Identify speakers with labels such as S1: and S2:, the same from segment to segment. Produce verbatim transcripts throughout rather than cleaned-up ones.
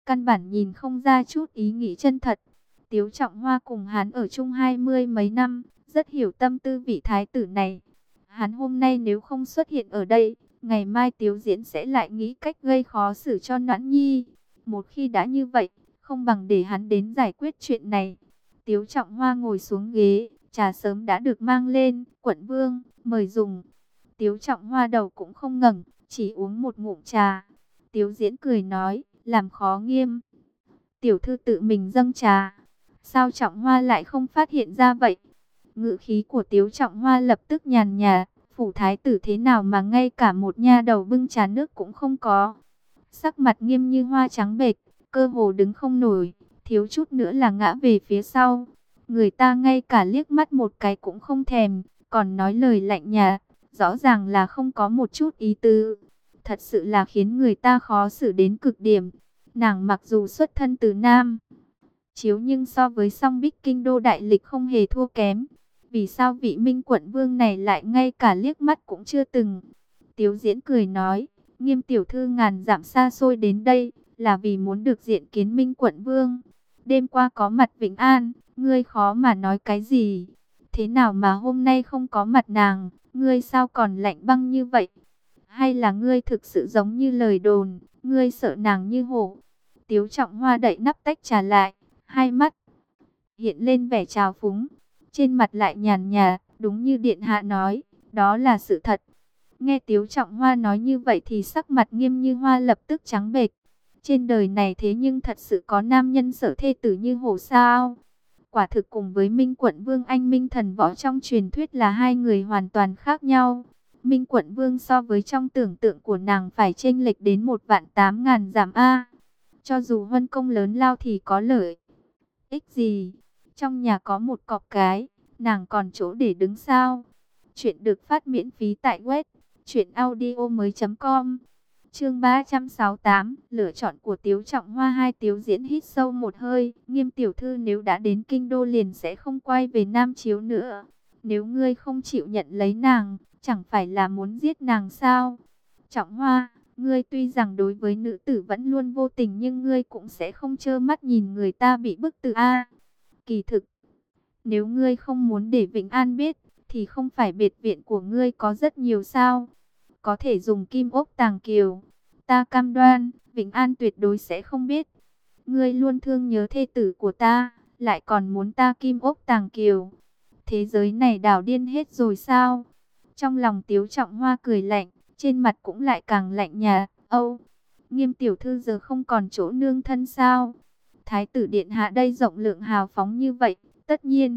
S1: căn bản nhìn không ra chút ý nghĩ chân thật. Tiếu Trọng Hoa cùng hắn ở chung hai mươi mấy năm, rất hiểu tâm tư vị thái tử này. Hắn hôm nay nếu không xuất hiện ở đây, ngày mai Tiếu Diễn sẽ lại nghĩ cách gây khó xử cho Noãn Nhi. Một khi đã như vậy, không bằng để hắn đến giải quyết chuyện này. Tiếu Trọng Hoa ngồi xuống ghế, trà sớm đã được mang lên. Quận vương, mời dùng. Tiếu Trọng Hoa đầu cũng không ngẩng, chỉ uống một ngụm trà. Tiếu Diễn cười nói, làm khó Nghiêm tiểu thư tự mình dâng trà. Sao Trọng Hoa lại không phát hiện ra vậy? Ngữ khí của Tiếu Trọng Hoa lập tức nhàn nhạt, phủ thái tử thế nào mà ngay cả một nha đầu bưng trà nước cũng không có. Sắc mặt Nghiêm như hoa trắng bệch, cơ hồ đứng không nổi, thiếu chút nữa là ngã về phía sau. Người ta ngay cả liếc mắt một cái cũng không thèm, còn nói lời lạnh nhạt, rõ ràng là không có một chút ý tứ. Thật sự là khiến người ta khó xử đến cực điểm. Nàng mặc dù xuất thân từ Nam Chiếu nhưng so với song Bích kinh đô đại lịch không hề thua kém. Vì sao vị Minh quận vương này lại ngay cả liếc mắt cũng chưa từng? Tiếu Diễn cười nói, Nghiêm tiểu thư ngàn dặm xa xôi đến đây, là vì muốn được diện kiến Minh quận vương. Đêm qua có mặt Vĩnh An, ngươi khó mà nói cái gì. Thế nào mà hôm nay không có mặt nàng, ngươi sao còn lạnh băng như vậy? Hay là ngươi thực sự giống như lời đồn, ngươi sợ nàng như hổ? Tiếu Trọng Hoa đậy nắp tách trà lại, hai mắt hiện lên vẻ trào phúng, trên mặt lại nhàn nhạt, đúng như điện hạ nói, đó là sự thật. Nghe Tiếu Trọng Hoa nói như vậy thì sắc mặt Nghiêm như hoa lập tức trắng bệch. Trên đời này thế nhưng thật sự có nam nhân sở thê tử như hổ sao? Quả thực cùng với Minh quận vương anh Minh thần võ trong truyền thuyết là hai người hoàn toàn khác nhau. Minh quận vương so với trong tưởng tượng của nàng phải chênh lệch đến một vạn tám ngàn giảm A. Cho dù huân công lớn lao thì có lợi ích gì? Trong nhà có một cọp cái, nàng còn chỗ để đứng sao? Chuyện được phát miễn phí tại web truyện audio mới chấm com. Chương ba trăm sáu mươi tám, lựa chọn của Tiếu Trọng Hoa. Hai Tiếu Diễn hít sâu một hơi, Nghiêm tiểu thư nếu đã đến kinh đô liền sẽ không quay về Nam Chiếu nữa. Nếu ngươi không chịu nhận lấy nàng, chẳng phải là muốn giết nàng sao? Trọng Hoa, ngươi tuy rằng đối với nữ tử vẫn luôn vô tình nhưng ngươi cũng sẽ không trơ mắt nhìn người ta bị bức tử a. Kỳ thực, nếu ngươi không muốn để Vĩnh An biết, thì không phải biệt viện của ngươi có rất nhiều sao? Có thể dùng kim ốc tàng kiều. Ta cam đoan, Vĩnh An tuyệt đối sẽ không biết. Ngươi luôn thương nhớ thê tử của ta, lại còn muốn ta kim ốc tàng kiều. Thế giới này đảo điên hết rồi sao? Trong lòng Tiếu Trọng Hoa cười lạnh, trên mặt cũng lại càng lạnh nhạt. Âu, Nghiêm tiểu thư giờ không còn chỗ nương thân sao? Thái tử điện hạ đây rộng lượng hào phóng như vậy, tất nhiên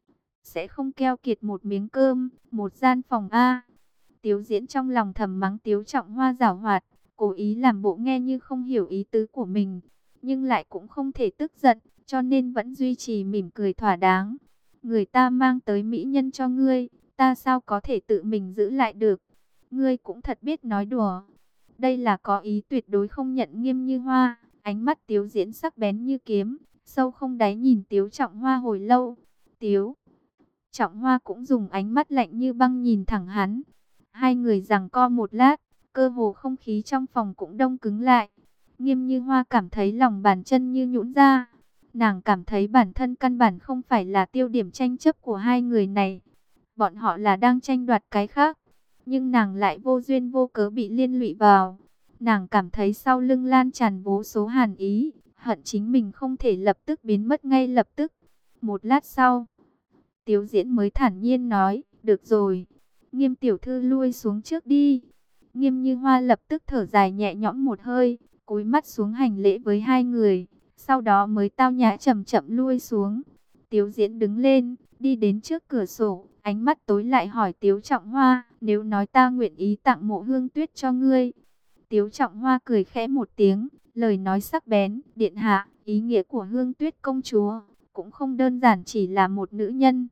S1: sẽ không keo kiệt một miếng cơm, một gian phòng a. Tiếu Diễn trong lòng thầm mắng Tiếu Trọng Hoa giảo hoạt, cố ý làm bộ nghe như không hiểu ý tứ của mình, nhưng lại cũng không thể tức giận, cho nên vẫn duy trì mỉm cười thỏa đáng. Người ta mang tới mỹ nhân cho ngươi, ta sao có thể tự mình giữ lại được? Ngươi cũng thật biết nói đùa. Đây là có ý tuyệt đối không nhận Nghiêm như hoa. Ánh mắt Tiếu Diễn sắc bén như kiếm, sâu không đáy nhìn Tiếu Trọng Hoa hồi lâu. Tiếu Trọng Hoa cũng dùng ánh mắt lạnh như băng nhìn thẳng hắn. Hai người giằng co một lát, cơ hồ không khí trong phòng cũng đông cứng lại. Nghiêm như hoa cảm thấy lòng bàn chân như nhũn ra. Nàng cảm thấy bản thân căn bản không phải là tiêu điểm tranh chấp của hai người này. Bọn họ là đang tranh đoạt cái khác. Nhưng nàng lại vô duyên vô cớ bị liên lụy vào. Nàng cảm thấy sau lưng lan tràn vô số hàn ý. Hận chính mình không thể lập tức biến mất ngay lập tức. Một lát sau, Tiếu Diễn mới thản nhiên nói, được rồi. Nghiêm tiểu thư lui xuống trước đi. Nghiêm như hoa lập tức thở dài nhẹ nhõm một hơi, cúi mắt xuống hành lễ với hai người, sau đó mới tao nhã chậm chậm lui xuống. Tiếu Diễn đứng lên, đi đến trước cửa sổ, ánh mắt tối lại hỏi Tiếu Trọng Hoa, nếu nói ta nguyện ý tặng Mộ Hương Tuyết cho ngươi. Tiếu Trọng Hoa cười khẽ một tiếng, lời nói sắc bén, điện hạ, ý nghĩa của Hương Tuyết công chúa cũng không đơn giản chỉ là một nữ nhân.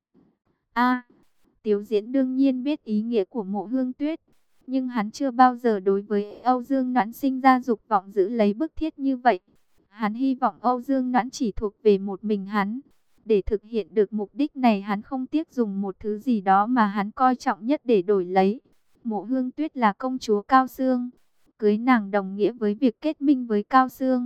S1: A, Tiếu Diễn đương nhiên biết ý nghĩa của Mộ Hương Tuyết, nhưng hắn chưa bao giờ đối với Âu Dương Noãn sinh ra dục vọng giữ lấy bức thiết như vậy. Hắn hy vọng Âu Dương Noãn chỉ thuộc về một mình hắn. Để thực hiện được mục đích này hắn không tiếc dùng một thứ gì đó mà hắn coi trọng nhất để đổi lấy. Mộ Hương Tuyết là công chúa Cao Xương. Cưới nàng đồng nghĩa với việc kết minh với Cao Xương.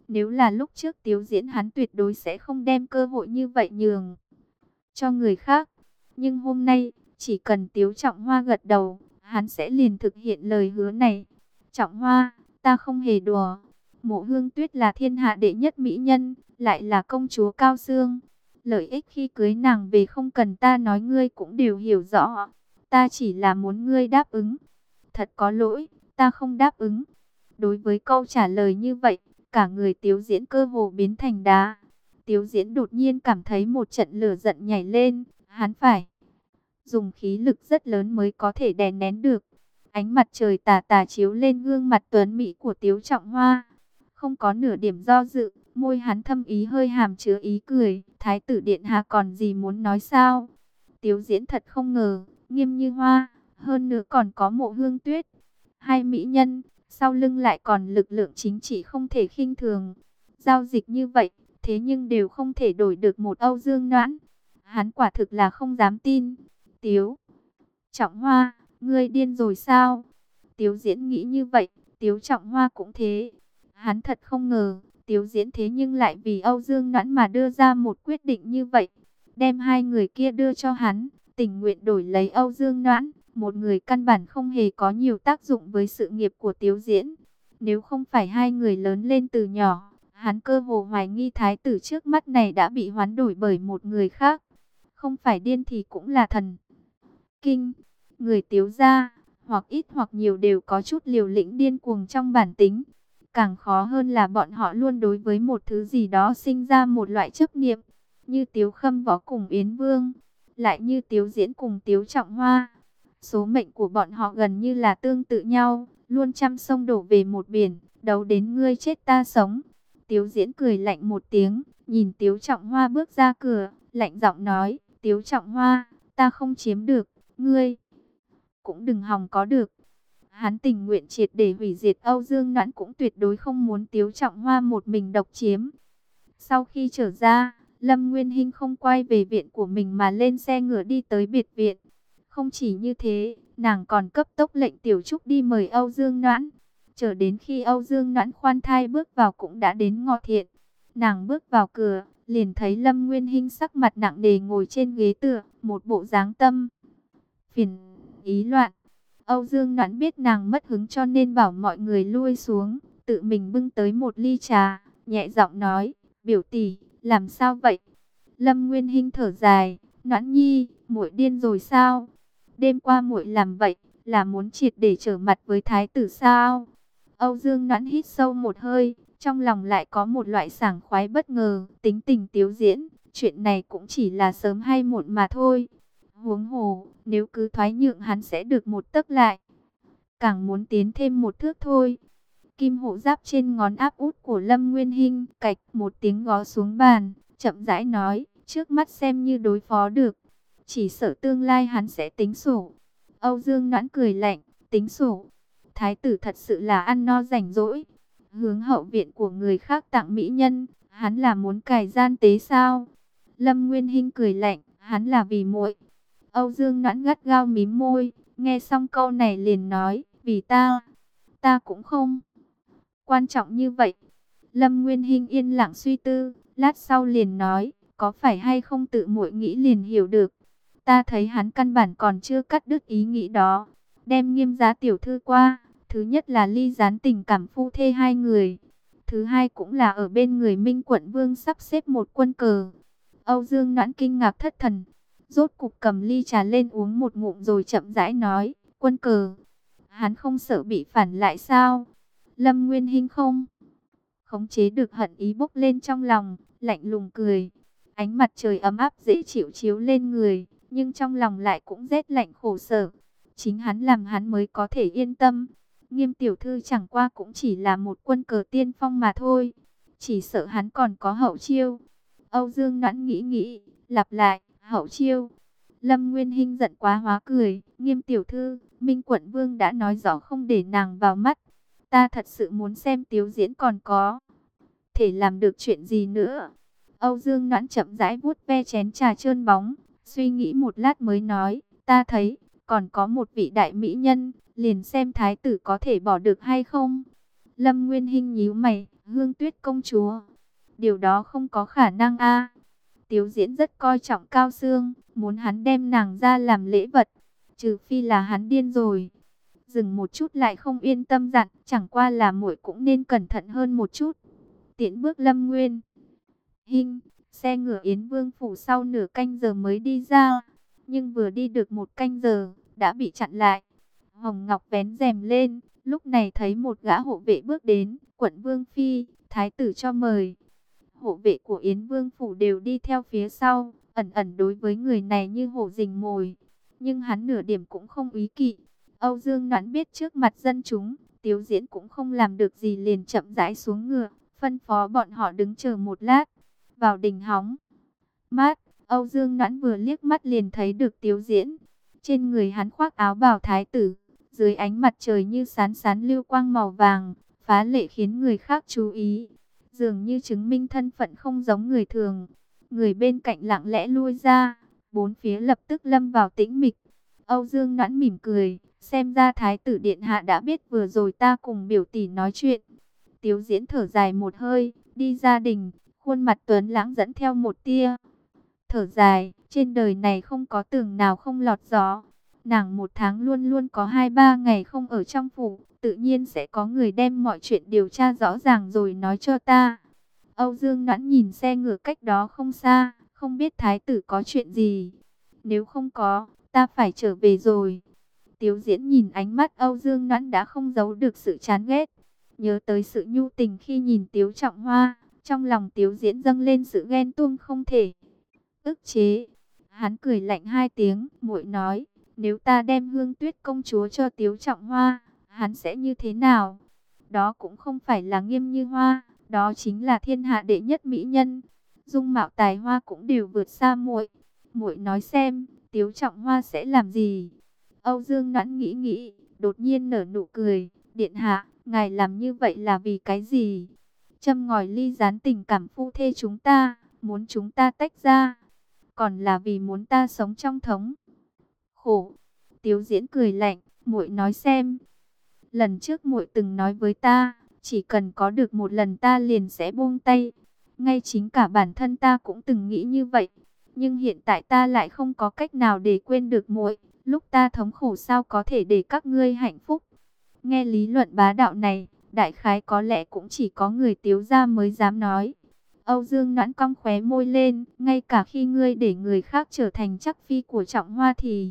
S1: Nếu là lúc trước Tiếu Diễn, hắn tuyệt đối sẽ không đem cơ hội như vậy nhường cho người khác. Nhưng hôm nay, chỉ cần Tiếu Trọng Hoa gật đầu, hắn sẽ liền thực hiện lời hứa này. Trọng Hoa, ta không hề đùa. Mộ Hương Tuyết là thiên hạ đệ nhất mỹ nhân, lại là công chúa Cao Xương. Lợi ích khi cưới nàng về không cần ta nói, ngươi cũng đều hiểu rõ. Ta chỉ là muốn ngươi đáp ứng. Thật có lỗi, ta không đáp ứng. Đối với câu trả lời như vậy, cả người Tiếu Diễn cơ hồ biến thành đá. Tiếu Diễn đột nhiên cảm thấy một trận lửa giận nhảy lên, hắn phải dùng khí lực rất lớn mới có thể đè nén được. Ánh mặt trời tà tà chiếu lên gương mặt tuấn mỹ của Tiếu Trọng Hoa, không có nửa điểm do dự, môi hắn thâm ý hơi hàm chứa ý cười. Thái tử điện hạ còn gì muốn nói sao? Tiếu Diễn thật không ngờ, Nghiêm Như Hoa, hơn nữa còn có Mộ Hương Tuyết, hai mỹ nhân, sau lưng lại còn lực lượng chính trị không thể khinh thường. Giao dịch như vậy, thế nhưng đều không thể đổi được một Âu Dương Noãn. Hắn quả thực là không dám tin. Tiếu Trọng Hoa, ngươi điên rồi sao? Tiếu Diễn nghĩ như vậy, Tiếu Trọng Hoa cũng thế. Hắn thật không ngờ, Tiếu Diễn thế nhưng lại vì Âu Dương Noãn mà đưa ra một quyết định như vậy. Đem hai người kia đưa cho hắn, tình nguyện đổi lấy Âu Dương Noãn, một người căn bản không hề có nhiều tác dụng với sự nghiệp của Tiếu Diễn. Nếu không phải hai người lớn lên từ nhỏ, hắn cơ hồ hoài nghi thái tử trước mắt này đã bị hoán đổi bởi một người khác. Không phải điên thì cũng là thần kinh. Người Tiếu gia, hoặc ít hoặc nhiều đều có chút liều lĩnh điên cuồng trong bản tính. Càng khó hơn là bọn họ luôn đối với một thứ gì đó sinh ra một loại chấp niệm. Như Tiếu Khâm Võ cùng Yến Vương, lại như Tiếu Diễn cùng Tiếu Trọng Hoa. Số mệnh của bọn họ gần như là tương tự nhau, luôn trăm sông đổ về một biển, đấu đến ngươi chết ta sống. Tiếu Diễn cười lạnh một tiếng, nhìn Tiếu Trọng Hoa bước ra cửa, lạnh giọng nói, Tiếu Trọng Hoa, ta không chiếm được, ngươi cũng đừng hòng có được. Hắn tình nguyện triệt để hủy diệt Âu Dương Noãn, cũng tuyệt đối không muốn Tiếu Trọng Hoa một mình độc chiếm. Sau khi trở ra, Lâm Nguyên Hinh không quay về viện của mình mà lên xe ngựa đi tới biệt viện. Không chỉ như thế, nàng còn cấp tốc lệnh Tiểu Trúc đi mời Âu Dương Noãn. Chờ đến khi Âu Dương Noãn khoan thai bước vào cũng đã đến Ngọ Thiện. Nàng bước vào cửa, liền thấy Lâm Nguyên Hinh sắc mặt nặng nề ngồi trên ghế tựa, một bộ dáng tâm phiền ý loạn. Âu Dương Noãn biết nàng mất hứng cho nên bảo mọi người lui xuống, tự mình bưng tới một ly trà, nhẹ giọng nói, biểu tỷ, làm sao vậy? Lâm Nguyên Hinh thở dài, Noãn nhi, muội điên rồi sao? Đêm qua muội làm vậy, là muốn triệt để trở mặt với thái tử sao? Âu Dương Noãn hít sâu một hơi, trong lòng lại có một loại sảng khoái bất ngờ, tính tình Tiếu Diễn, chuyện này cũng chỉ là sớm hay muộn mà thôi. Huống hồ, nếu cứ thoái nhượng hắn sẽ được một tấc lại, càng muốn tiến thêm một thước thôi. Kim hộ giáp trên ngón áp út của Lâm Nguyên Hinh, cạch một tiếng gõ xuống bàn, chậm rãi nói, trước mắt xem như đối phó được, chỉ sợ tương lai hắn sẽ tính sổ. Âu Dương Noãn cười lạnh, tính sổ? Thái tử thật sự là ăn no rảnh rỗi, hướng hậu viện của người khác tặng mỹ nhân, hắn là muốn cài gian tế sao? Lâm Nguyên Hinh cười lạnh, hắn là vì muội. Âu Dương Noãn gắt gao mím môi, nghe xong câu này liền nói, vì ta, ta cũng không quan trọng như vậy. Lâm Nguyên Hinh yên lặng suy tư, lát sau liền nói, có phải hay không tự muội nghĩ liền hiểu được. Ta thấy hắn căn bản còn chưa cắt đứt ý nghĩ đó. Đem Nghiêm Giá tiểu thư qua, thứ nhất là ly gián tình cảm phu thê hai người, thứ hai cũng là ở bên người Minh Quận Vương sắp xếp một quân cờ. Âu Dương Noãn kinh ngạc thất thần, rốt cục cầm ly trà lên uống một ngụm rồi chậm rãi nói, quân cờ, hắn không sợ bị phản lại sao? Lâm Nguyên Hinh không khống chế được hận ý bốc lên trong lòng, lạnh lùng cười. Ánh mặt trời ấm áp dễ chịu chiếu lên người, nhưng trong lòng lại cũng rét lạnh khổ sở. Chính hắn làm hắn mới có thể yên tâm. Nghiêm tiểu thư chẳng qua cũng chỉ là một quân cờ tiên phong mà thôi, chỉ sợ hắn còn có hậu chiêu. Âu Dương Noãn nghĩ nghĩ, lặp lại, hậu chiêu. Lâm Nguyên Hinh giận quá hóa cười, Nghiêm tiểu thư, Minh Quận Vương đã nói rõ không để nàng vào mắt. Ta thật sự muốn xem Tiếu Diễn còn có thể làm được chuyện gì nữa. Âu Dương Noãn chậm rãi vuốt ve chén trà trơn bóng, suy nghĩ một lát mới nói, ta thấy còn có một vị đại mỹ nhân, liền xem thái tử có thể bỏ được hay không. Lâm Nguyên Hinh nhíu mày, Hương Tuyết công chúa, điều đó không có khả năng a. Tiếu Diễn rất coi trọng Cao Xương, muốn hắn đem nàng ra làm lễ vật, trừ phi là hắn điên rồi. Dừng một chút lại không yên tâm dặn, chẳng qua là muội cũng nên cẩn thận hơn một chút. Tiễn bước Lâm Nguyên. Hinh, xe ngựa Yến Vương phủ sau nửa canh giờ mới đi ra, nhưng vừa đi được một canh giờ, đã bị chặn lại. Hồng Ngọc vén rèm lên, lúc này thấy một gã hộ vệ bước đến, quận Vương Phi, thái tử cho mời. Hộ vệ của Yến Vương phủ đều đi theo phía sau, ẩn ẩn đối với người này như hổ rình mồi, nhưng hắn nửa điểm cũng không úy kỵ. Âu Dương Noãn biết trước mặt dân chúng, Tiếu Diễn cũng không làm được gì, liền chậm rãi xuống ngựa, phân phó bọn họ đứng chờ một lát. Vào đình hóng mát, Âu Dương Noãn vừa liếc mắt liền thấy được Tiếu Diễn. Trên người hắn khoác áo bào thái tử, dưới ánh mặt trời như sán sán lưu quang màu vàng, phá lệ khiến người khác chú ý, dường như chứng minh thân phận không giống người thường. Người bên cạnh lặng lẽ lui ra, bốn phía lập tức lâm vào tĩnh mịch. Âu Dương Noãn mỉm cười, xem ra thái tử điện hạ đã biết vừa rồi ta cùng biểu tỷ nói chuyện. Tiếu Diễn thở dài một hơi, đi ra đình, khuôn mặt tuấn lãng dẫn theo một tia thở dài. Trên đời này không có tường nào không lọt gió. Nàng một tháng luôn luôn có hai ba ngày không ở trong phủ, tự nhiên sẽ có người đem mọi chuyện điều tra rõ ràng rồi nói cho ta. Âu Dương Noãn nhìn xe ngựa cách đó không xa, không biết thái tử có chuyện gì. Nếu không có, ta phải trở về rồi. Tiếu Diễn nhìn ánh mắt Âu Dương Noãn đã không giấu được sự chán ghét. Nhớ tới sự nhu tình khi nhìn Tiếu Trọng Hoa, trong lòng Tiếu Diễn dâng lên sự ghen tuông không thể ức chế. Hắn cười lạnh hai tiếng, muội nói, nếu ta đem Hương Tuyết công chúa cho Tiếu Trọng Hoa, hắn sẽ như thế nào? Đó cũng không phải là Nghiêm Như Hoa, đó chính là thiên hạ đệ nhất mỹ nhân. Dung mạo tài hoa cũng đều vượt xa muội. Muội nói xem, Tiếu Trọng Hoa sẽ làm gì? Âu Dương Noãn nghĩ nghĩ, đột nhiên nở nụ cười, điện hạ, ngài làm như vậy là vì cái gì? Châm ngòi ly gián tình cảm phu thê chúng ta, muốn chúng ta tách ra, còn là vì muốn ta sống trong thống khổ. Tiếu Diễn cười lạnh, muội nói xem. Lần trước muội từng nói với ta, chỉ cần có được một lần ta liền sẽ buông tay. Ngay chính cả bản thân ta cũng từng nghĩ như vậy, nhưng hiện tại ta lại không có cách nào để quên được muội. Lúc ta thống khổ sao có thể để các ngươi hạnh phúc? Nghe lý luận bá đạo này, đại khái có lẽ cũng chỉ có người Tiếu gia mới dám nói. Âu Dương Noãn cong khóe môi lên, ngay cả khi ngươi để người khác trở thành chắc phi của Trọng Hoa thì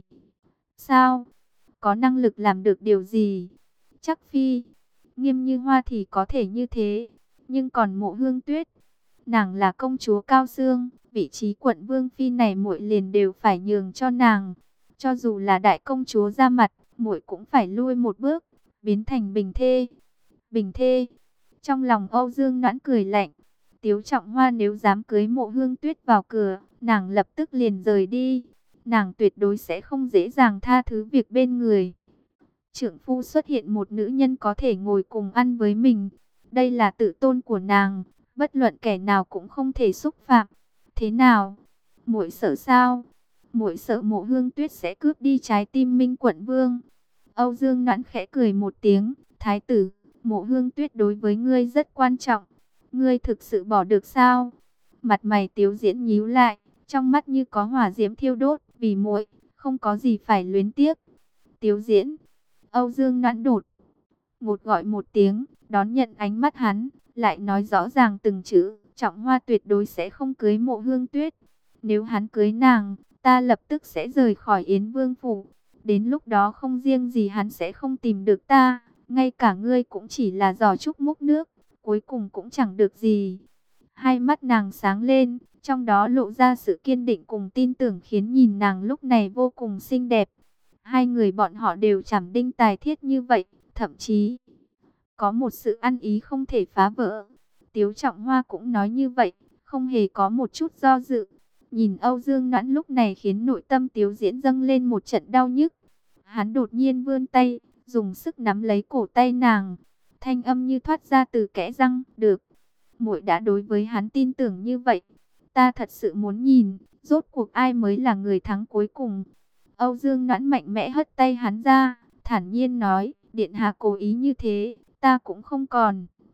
S1: sao? Có năng lực làm được điều gì? Chắc phi, Nghiêm Như Hoa thì có thể như thế, nhưng còn Mộ Hương Tuyết, nàng là công chúa Cao Xương, vị trí quận vương phi này muội liền đều phải nhường cho nàng. Cho dù là đại công chúa ra mặt, muội cũng phải lui một bước, biến thành bình thê. Bình thê? Trong lòng Âu Dương Noãn cười lạnh. Tiếu Trọng Hoa nếu dám cưới Mộ Hương Tuyết vào cửa, nàng lập tức liền rời đi. Nàng tuyệt đối sẽ không dễ dàng tha thứ việc bên người trượng phu xuất hiện một nữ nhân có thể ngồi cùng ăn với mình. Đây là tự tôn của nàng, bất luận kẻ nào cũng không thể xúc phạm. Thế nào? Muội sợ sao? Muội sợ Mộ Hương Tuyết sẽ cướp đi trái tim Minh quận vương. Âu Dương Noãn khẽ cười một tiếng, thái tử, Mộ Hương Tuyết đối với ngươi rất quan trọng. Ngươi thực sự bỏ được sao? Mặt mày Tiếu Diễn nhíu lại, trong mắt như có hỏa diễm thiêu đốt, vì muội, không có gì phải luyến tiếc. Tiếu Diễn, Âu Dương Noãn đột ngột gọi một tiếng, đón nhận ánh mắt hắn, lại nói rõ ràng từng chữ, Trọng Hoa tuyệt đối sẽ không cưới Mộ Hương Tuyết. Nếu hắn cưới nàng, ta lập tức sẽ rời khỏi Yến Vương phủ. Đến lúc đó không riêng gì hắn sẽ không tìm được ta, ngay cả ngươi cũng chỉ là giỏ trúc múc nước, cuối cùng cũng chẳng được gì. Hai mắt nàng sáng lên, trong đó lộ ra sự kiên định cùng tin tưởng khiến nhìn nàng lúc này vô cùng xinh đẹp. Hai người bọn họ đều chảm đinh tài thiết như vậy, thậm chí có một sự ăn ý không thể phá vỡ. Tiếu Trọng Hoa cũng nói như vậy, không hề có một chút do dự. Nhìn Âu Dương Noãn lúc này khiến nội tâm Tiếu Diễn dâng lên một trận đau nhức. Hắn đột nhiên vươn tay, dùng sức nắm lấy cổ tay nàng. Thanh âm như thoát ra từ kẽ răng, được. Muội đã đối với hắn tin tưởng như vậy. Ta thật sự muốn nhìn, rốt cuộc ai mới là người thắng cuối cùng. Âu Dương Noãn mạnh mẽ hất tay hắn ra, thản nhiên nói, điện hạ cố ý như thế, ta cũng không còn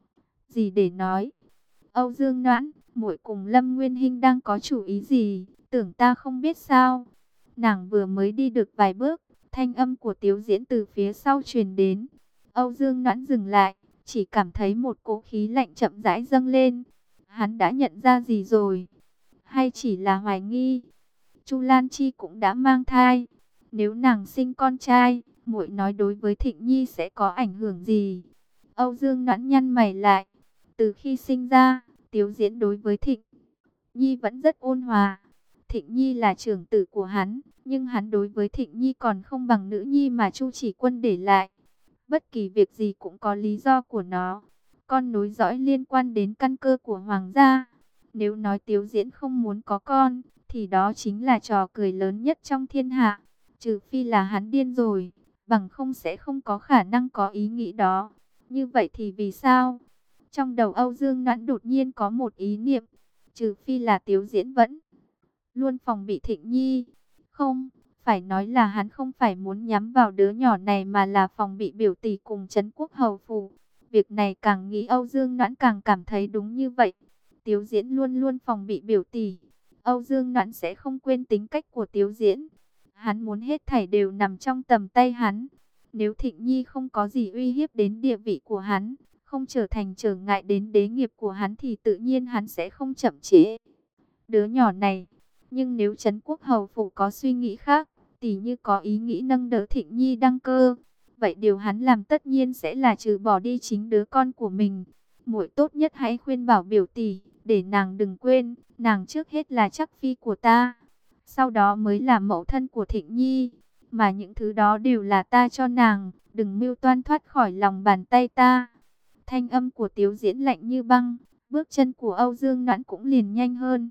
S1: gì để nói. Âu Dương Noãn, muội cùng Lâm Nguyên Hinh đang có chủ ý gì, tưởng ta không biết sao? Nàng vừa mới đi được vài bước, thanh âm của Tiếu Diễn từ phía sau truyền đến. Âu Dương Noãn dừng lại, chỉ cảm thấy một cỗ khí lạnh chậm rãi dâng lên. Hắn đã nhận ra gì rồi? Hay chỉ là hoài nghi? Chu Lan Chi cũng đã mang thai. Nếu nàng sinh con trai, muội nói đối với Thịnh Nhi sẽ có ảnh hưởng gì? Âu Dương Noãn nhăn mày lại. Từ khi sinh ra, Tiếu Diễn đối với Thịnh Nhi vẫn rất ôn hòa. Thịnh Nhi là trưởng tử của hắn, nhưng hắn đối với Thịnh Nhi còn không bằng nữ nhi mà Chu Chỉ Quân để lại. Bất kỳ việc gì cũng có lý do của nó. Con nối dõi liên quan đến căn cơ của hoàng gia. Nếu nói Tiếu Diễn không muốn có con, thì đó chính là trò cười lớn nhất trong thiên hạ. Trừ phi là hắn điên rồi, bằng không sẽ không có khả năng có ý nghĩ đó. Như vậy thì vì sao? Trong đầu Âu Dương Noãn đột nhiên có một ý niệm. Trừ phi là Tiếu Diễn vẫn luôn phòng bị Thịnh Nhi. Không, phải nói là hắn không phải muốn nhắm vào đứa nhỏ này mà là phòng bị biểu tỷ cùng Trấn Quốc hầu phủ. Việc này càng nghĩ Âu Dương Noãn càng cảm thấy đúng như vậy. Tiếu Diễn luôn luôn phòng bị biểu tỷ. Âu Dương Noãn sẽ không quên tính cách của Tiếu Diễn. Hắn muốn hết thảy đều nằm trong tầm tay hắn. Nếu Thịnh Nhi không có gì uy hiếp đến địa vị của hắn, không trở thành trở ngại đến đế nghiệp của hắn thì tự nhiên hắn sẽ không chậm trễ đứa nhỏ này. Nhưng nếu Trấn Quốc hầu phủ có suy nghĩ khác, tỉ như có ý nghĩ nâng đỡ Thịnh Nhi đăng cơ, vậy điều hắn làm tất nhiên sẽ là trừ bỏ đi chính đứa con của mình. Muội tốt nhất hãy khuyên bảo biểu tỷ, để nàng đừng quên, nàng trước hết là chắc phi của ta, sau đó mới là mẫu thân của Thịnh Nhi, mà những thứ đó đều là ta cho nàng, đừng mưu toan thoát khỏi lòng bàn tay ta. Thanh âm của Tiếu Diễn lạnh như băng, bước chân của Âu Dương Noãn cũng liền nhanh hơn.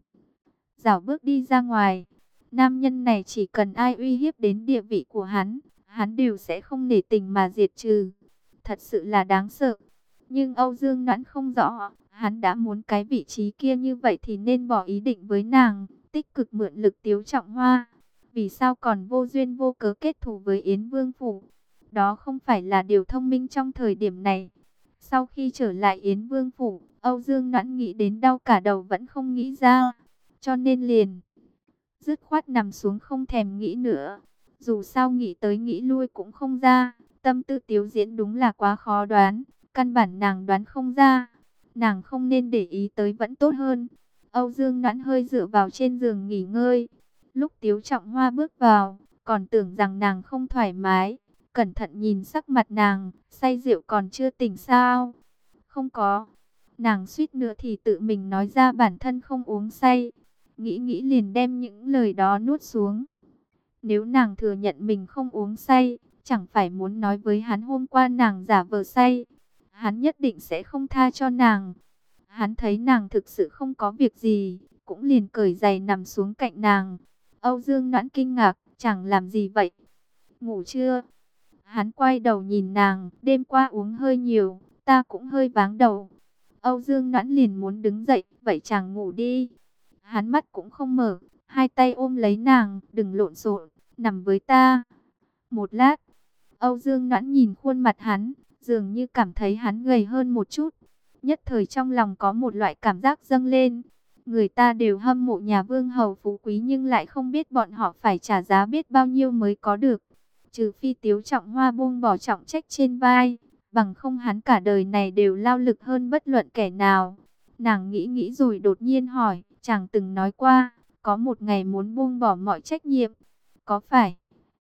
S1: Dạo bước đi ra ngoài, nam nhân này chỉ cần ai uy hiếp đến địa vị của hắn, hắn đều sẽ không nể tình mà diệt trừ. Thật sự là đáng sợ. Nhưng Âu Dương Noãn không rõ, hắn đã muốn cái vị trí kia như vậy thì nên bỏ ý định với nàng, tích cực mượn lực Tiếu Trọng Hoa. Vì sao còn vô duyên vô cớ kết thù với Yến Vương Phủ? Đó không phải là điều thông minh trong thời điểm này. Sau khi trở lại Yến Vương Phủ, Âu Dương Noãn nghĩ đến đau cả đầu vẫn không nghĩ ra. Cho nên liền dứt khoát nằm xuống không thèm nghĩ nữa. Dù sao nghĩ tới nghĩ lui cũng không ra. Tâm tư Tiếu Diễn đúng là quá khó đoán. Căn bản nàng đoán không ra. Nàng không nên để ý tới vẫn tốt hơn. Âu Dương Noãn hơi dựa vào trên giường nghỉ ngơi. Lúc Tiếu Trọng Hoa bước vào, còn tưởng rằng nàng không thoải mái. Cẩn thận nhìn sắc mặt nàng, say rượu còn chưa tỉnh sao? Không có. Nàng suýt nữa thì tự mình nói ra bản thân không uống say. Nghĩ nghĩ liền đem những lời đó nuốt xuống. Nếu nàng thừa nhận mình không uống say, chẳng phải muốn nói với hắn hôm qua nàng giả vờ say. Hắn nhất định sẽ không tha cho nàng. Hắn thấy nàng thực sự không có việc gì, cũng liền cởi giày nằm xuống cạnh nàng. Âu Dương Noãn kinh ngạc, chẳng làm gì vậy? Ngủ chưa? Hắn quay đầu nhìn nàng, đêm qua uống hơi nhiều, ta cũng hơi váng đầu. Âu Dương Noãn liền muốn đứng dậy, vậy chàng ngủ đi. Hắn mắt cũng không mở, hai tay ôm lấy nàng, đừng lộn xộn, nằm với ta. Một lát, Âu Dương Noãn nhìn khuôn mặt hắn, dường như cảm thấy hắn gầy hơn một chút. Nhất thời trong lòng có một loại cảm giác dâng lên. Người ta đều hâm mộ nhà vương hầu phú quý nhưng lại không biết bọn họ phải trả giá biết bao nhiêu mới có được. Trừ phi Tiếu Trọng Hoa buông bỏ trọng trách trên vai, bằng không hắn cả đời này đều lao lực hơn bất luận kẻ nào. Nàng nghĩ nghĩ rồi đột nhiên hỏi, chàng từng nói qua, có một ngày muốn buông bỏ mọi trách nhiệm, có phải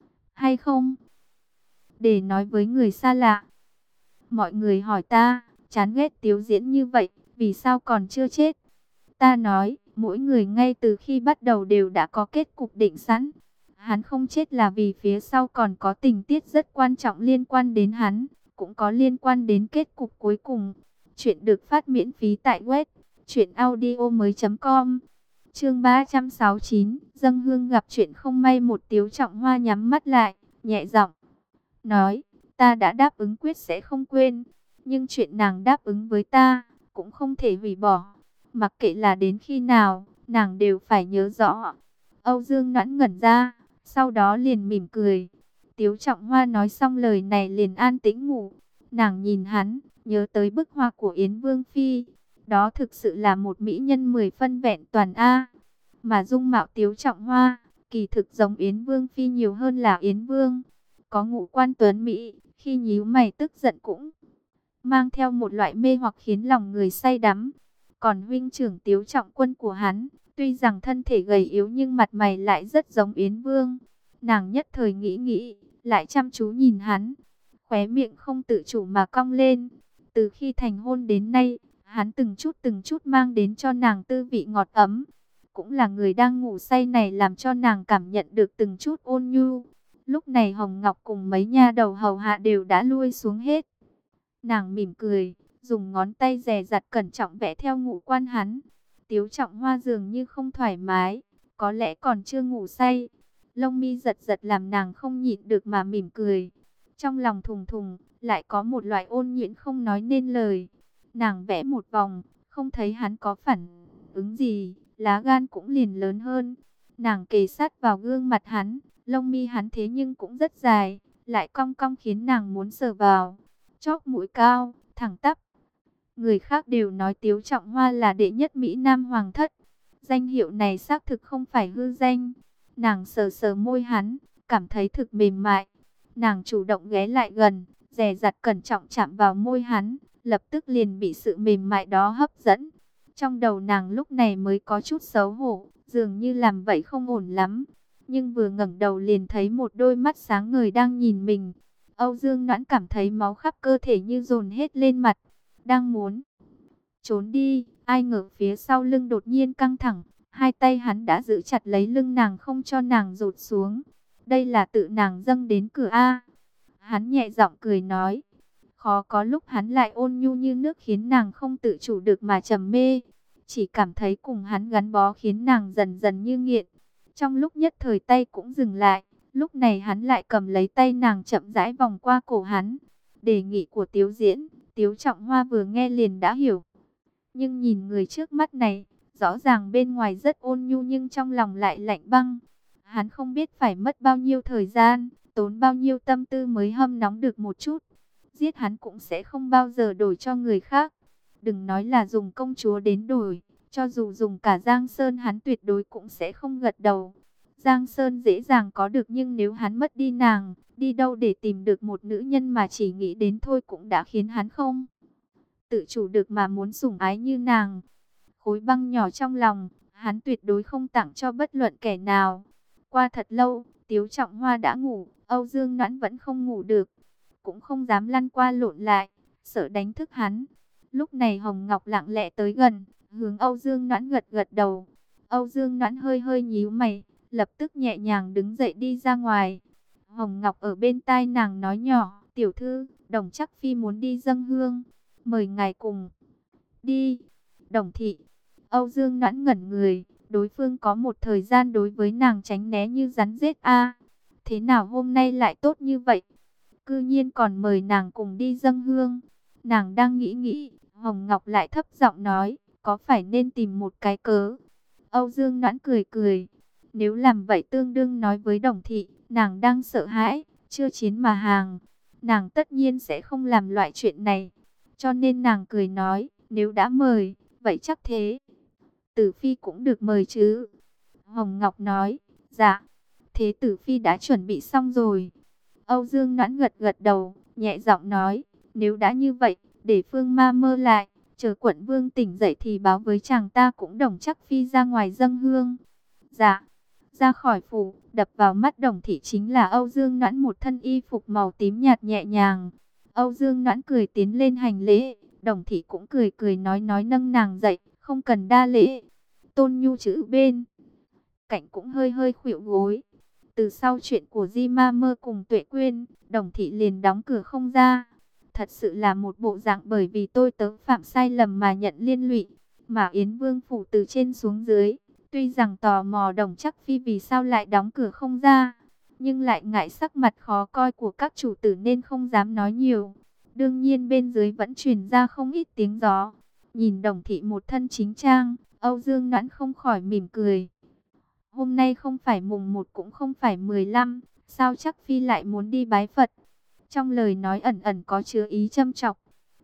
S1: hay không? Để nói với người xa lạ. Mọi người hỏi ta, chán ghét Tiếu Diễn như vậy, vì sao còn chưa chết? Ta nói, mỗi người ngay từ khi bắt đầu đều đã có kết cục định sẵn. Hắn không chết là vì phía sau còn có tình tiết rất quan trọng liên quan đến hắn, cũng có liên quan đến kết cục cuối cùng. Chuyện được phát miễn phí tại web truyện audio mới chấm com. Chương ba trăm sáu mươi chín, dâng hương gặp chuyện không may. Một Tiếu Trọng Hoa nhắm mắt lại, nhẹ giọng nói, ta đã đáp ứng quyết sẽ không quên, nhưng chuyện nàng đáp ứng với ta cũng không thể hủy bỏ. Mặc kệ là đến khi nào, nàng đều phải nhớ rõ. Âu Dương Noãn ngẩn ra, sau đó liền mỉm cười. Tiếu Trọng Hoa nói xong lời này liền an tĩnh ngủ. Nàng nhìn hắn, nhớ tới bức họa của Yến Vương Phi. Đó thực sự là một mỹ nhân mười phân vẹn toàn a. Mà dung mạo Tiếu Trọng Hoa, kỳ thực giống Yến Vương Phi nhiều hơn là Yến Vương. Có ngũ quan tuấn mỹ, khi nhíu mày tức giận cũng mang theo một loại mê hoặc khiến lòng người say đắm. Còn huynh trưởng Tiếu Trọng Quân của hắn, tuy rằng thân thể gầy yếu nhưng mặt mày lại rất giống Yến Vương. Nàng nhất thời nghĩ nghĩ, lại chăm chú nhìn hắn, khóe miệng không tự chủ mà cong lên. Từ khi thành hôn đến nay, hắn từng chút từng chút mang đến cho nàng tư vị ngọt ấm. Cũng là người đang ngủ say này làm cho nàng cảm nhận được từng chút ôn nhu. Lúc này Hồng Ngọc cùng mấy nha đầu hầu hạ đều đã lui xuống hết. Nàng mỉm cười, dùng ngón tay dè dặt cẩn trọng vẽ theo ngũ quan hắn. Tiếu Trọng Hoa dường như không thoải mái, có lẽ còn chưa ngủ say. Lông mi giật giật làm nàng không nhịn được mà mỉm cười. Trong lòng thùng thùng, lại có một loại ôn nhuyễn không nói nên lời. Nàng vẽ một vòng, không thấy hắn có phản ứng gì, lá gan cũng liền lớn hơn. Nàng kề sát vào gương mặt hắn, lông mi hắn thế nhưng cũng rất dài, lại cong cong khiến nàng muốn sờ vào. Chóp mũi cao, thẳng tắp. Người khác đều nói Tiếu Trọng Hoa là đệ nhất Mỹ Nam Hoàng thất. Danh hiệu này xác thực không phải hư danh. Nàng sờ sờ môi hắn, cảm thấy thực mềm mại. Nàng chủ động ghé lại gần, dè dặt cẩn trọng chạm vào môi hắn, lập tức liền bị sự mềm mại đó hấp dẫn. Trong đầu nàng lúc này mới có chút xấu hổ, dường như làm vậy không ổn lắm. Nhưng vừa ngẩng đầu liền thấy một đôi mắt sáng ngời đang nhìn mình. Âu Dương Noãn cảm thấy máu khắp cơ thể như dồn hết lên mặt, đang muốn trốn đi, ai ngờ phía sau lưng đột nhiên căng thẳng, hai tay hắn đã giữ chặt lấy lưng nàng không cho nàng rụt xuống. Đây là tự nàng dâng đến cửa a. Hắn nhẹ giọng cười nói, khó có lúc hắn lại ôn nhu như nước khiến nàng không tự chủ được mà trầm mê. Chỉ cảm thấy cùng hắn gắn bó khiến nàng dần dần như nghiện. Trong lúc nhất thời tay cũng dừng lại, lúc này hắn lại cầm lấy tay nàng chậm rãi vòng qua cổ hắn. Đề nghị của Tiếu Diễn, Tiếu Trọng Hoa vừa nghe liền đã hiểu. Nhưng nhìn người trước mắt này, rõ ràng bên ngoài rất ôn nhu nhưng trong lòng lại lạnh băng. Hắn không biết phải mất bao nhiêu thời gian, tốn bao nhiêu tâm tư mới hâm nóng được một chút. Giết hắn cũng sẽ không bao giờ đổi cho người khác. Đừng nói là dùng công chúa đến đổi, cho dù dùng cả Giang Sơn hắn tuyệt đối cũng sẽ không gật đầu. Giang Sơn dễ dàng có được nhưng nếu hắn mất đi nàng, đi đâu để tìm được một nữ nhân mà chỉ nghĩ đến thôi cũng đã khiến hắn không tự chủ được mà muốn sủng ái như nàng. Khối băng nhỏ trong lòng, hắn tuyệt đối không tặng cho bất luận kẻ nào. Qua thật lâu, Tiếu Trọng Hoa đã ngủ, Âu Dương Noãn vẫn không ngủ được, cũng không dám lăn qua lộn lại, sợ đánh thức hắn. Lúc này Hồng Ngọc lặng lẽ tới gần, hướng Âu Dương Noãn gật gật đầu. Âu Dương Noãn hơi hơi nhíu mày, lập tức nhẹ nhàng đứng dậy đi ra ngoài. Hồng Ngọc ở bên tai nàng nói nhỏ, tiểu thư, Đồng Trắc Phi muốn đi dâng hương, mời ngài cùng đi. Đồng thị. Âu Dương Noãn ngẩn người, đối phương có một thời gian đối với nàng tránh né như rắn rết a. Thế nào hôm nay lại tốt như vậy? Cư nhiên còn mời nàng cùng đi dâng hương. Nàng đang nghĩ nghĩ, Hồng Ngọc lại thấp giọng nói, có phải nên tìm một cái cớ? Âu Dương Noãn cười cười, nếu làm vậy tương đương nói với Đồng thị, nàng đang sợ hãi, chưa chiến mà hàng. Nàng tất nhiên sẽ không làm loại chuyện này. Cho nên nàng cười nói, nếu đã mời, vậy chắc thế. Tử Phi cũng được mời chứ? Hồng Ngọc nói, dạ, thế Tử Phi đã chuẩn bị xong rồi. Âu Dương Noãn gật gật đầu, nhẹ giọng nói, nếu đã như vậy, để Phương Ma mơ lại, chờ quận vương tỉnh dậy thì báo với chàng ta cũng Đồng Trắc Phi ra ngoài dâng hương. Dạ. Ra khỏi phủ, đập vào mắt Đồng thị chính là Âu Dương Noãn một thân y phục màu tím nhạt nhẹ nhàng. Âu Dương Noãn cười tiến lên hành lễ, Đồng thị cũng cười cười nói nói nâng nàng dậy, không cần đa lễ. Tôn Nhu chữ bên cạnh cũng hơi hơi khuỵu gối. Từ sau chuyện của Di Ma Mơ cùng Tuệ Quyên, Đồng thị liền đóng cửa không ra. Thật sự là một bộ dạng bởi vì tôi tớ phạm sai lầm mà nhận liên lụy. Mà Yến Vương phủ từ trên xuống dưới, tuy rằng tò mò Đồng Trắc Phi vì sao lại đóng cửa không ra, nhưng lại ngại sắc mặt khó coi của các chủ tử nên không dám nói nhiều. Đương nhiên bên dưới vẫn truyền ra không ít tiếng gió. Nhìn Đồng thị một thân chính trang, Âu Dương Noãn không khỏi mỉm cười. Hôm nay không phải mùng một cũng không phải mười lăm, sao Trắc Phi lại muốn đi bái Phật? Trong lời nói ẩn ẩn có chứa ý châm chọc.